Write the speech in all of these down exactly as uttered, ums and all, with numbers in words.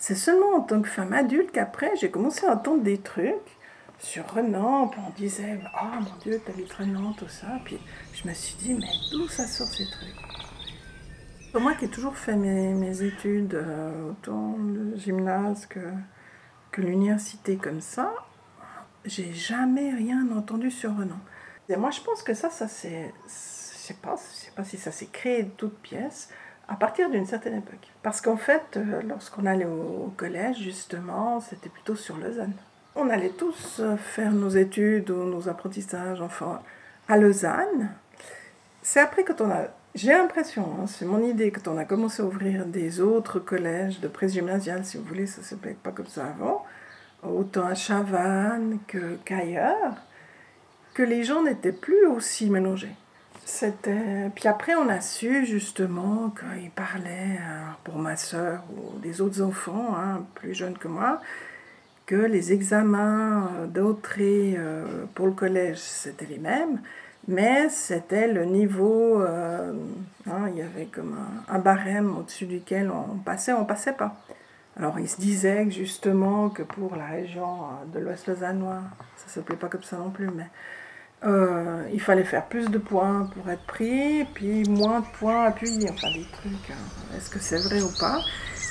C'est seulement en tant que femme adulte qu'après, j'ai commencé à entendre des trucs sur Renan, puis on disait « Ah, mon Dieu, t'habites Renan, tout ça », puis je me suis dit « Mais d'où ça sort ces trucs ?» Pour moi qui ai toujours fait mes, mes études, euh, autant le gymnase que, que l'université comme ça, j'ai jamais rien entendu sur Renan. Et moi, je pense que ça, ça c'est, je sais pas, je sais pas si ça s'est créé de toutes pièces à partir d'une certaine époque. Parce qu'en fait, euh, lorsqu'on allait au, au collège, justement, c'était plutôt sur Lausanne. On allait tous faire nos études ou nos apprentissages, enfin, à Lausanne. C'est après quand on a, j'ai l'impression, hein, c'est mon idée, quand on a commencé à ouvrir des autres collèges de pré-gymnasial, si vous voulez, ça ne s'appelait pas comme ça avant, autant à Chavannes que, qu'ailleurs, que les gens n'étaient plus aussi mélangés. C'était... Puis après, on a su justement qu'ils parlaient, pour ma sœur ou des autres enfants, hein, plus jeunes que moi, que les examens d'entrée pour le collège, c'était les mêmes, mais c'était le niveau, euh, hein, il y avait comme un, un barème au-dessus duquel on passait, on passait pas. Alors il se disait que justement que pour la région de l'Ouest lausannois, ça ne s'appelait pas comme ça non plus, mais euh, il fallait faire plus de points pour être pris, puis moins de points appuyés, enfin des trucs. Hein. Est-ce que c'est vrai ou pas?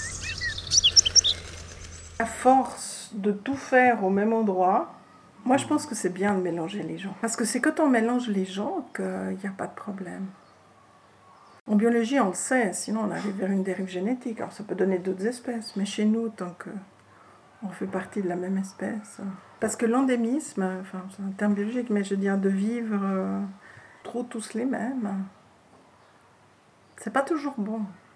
À force de tout faire au même endroit, moi je pense que c'est bien de mélanger les gens. Parce que c'est quand on mélange les gens qu'il n'y a pas de problème. En biologie, on le sait, sinon on arrive vers une dérive génétique. Alors ça peut donner d'autres espèces, mais chez nous, tant qu'on fait partie de la même espèce. Parce que l'endémisme, enfin c'est un terme biologique, mais je veux dire de vivre euh, trop tous les mêmes, c'est pas toujours bon.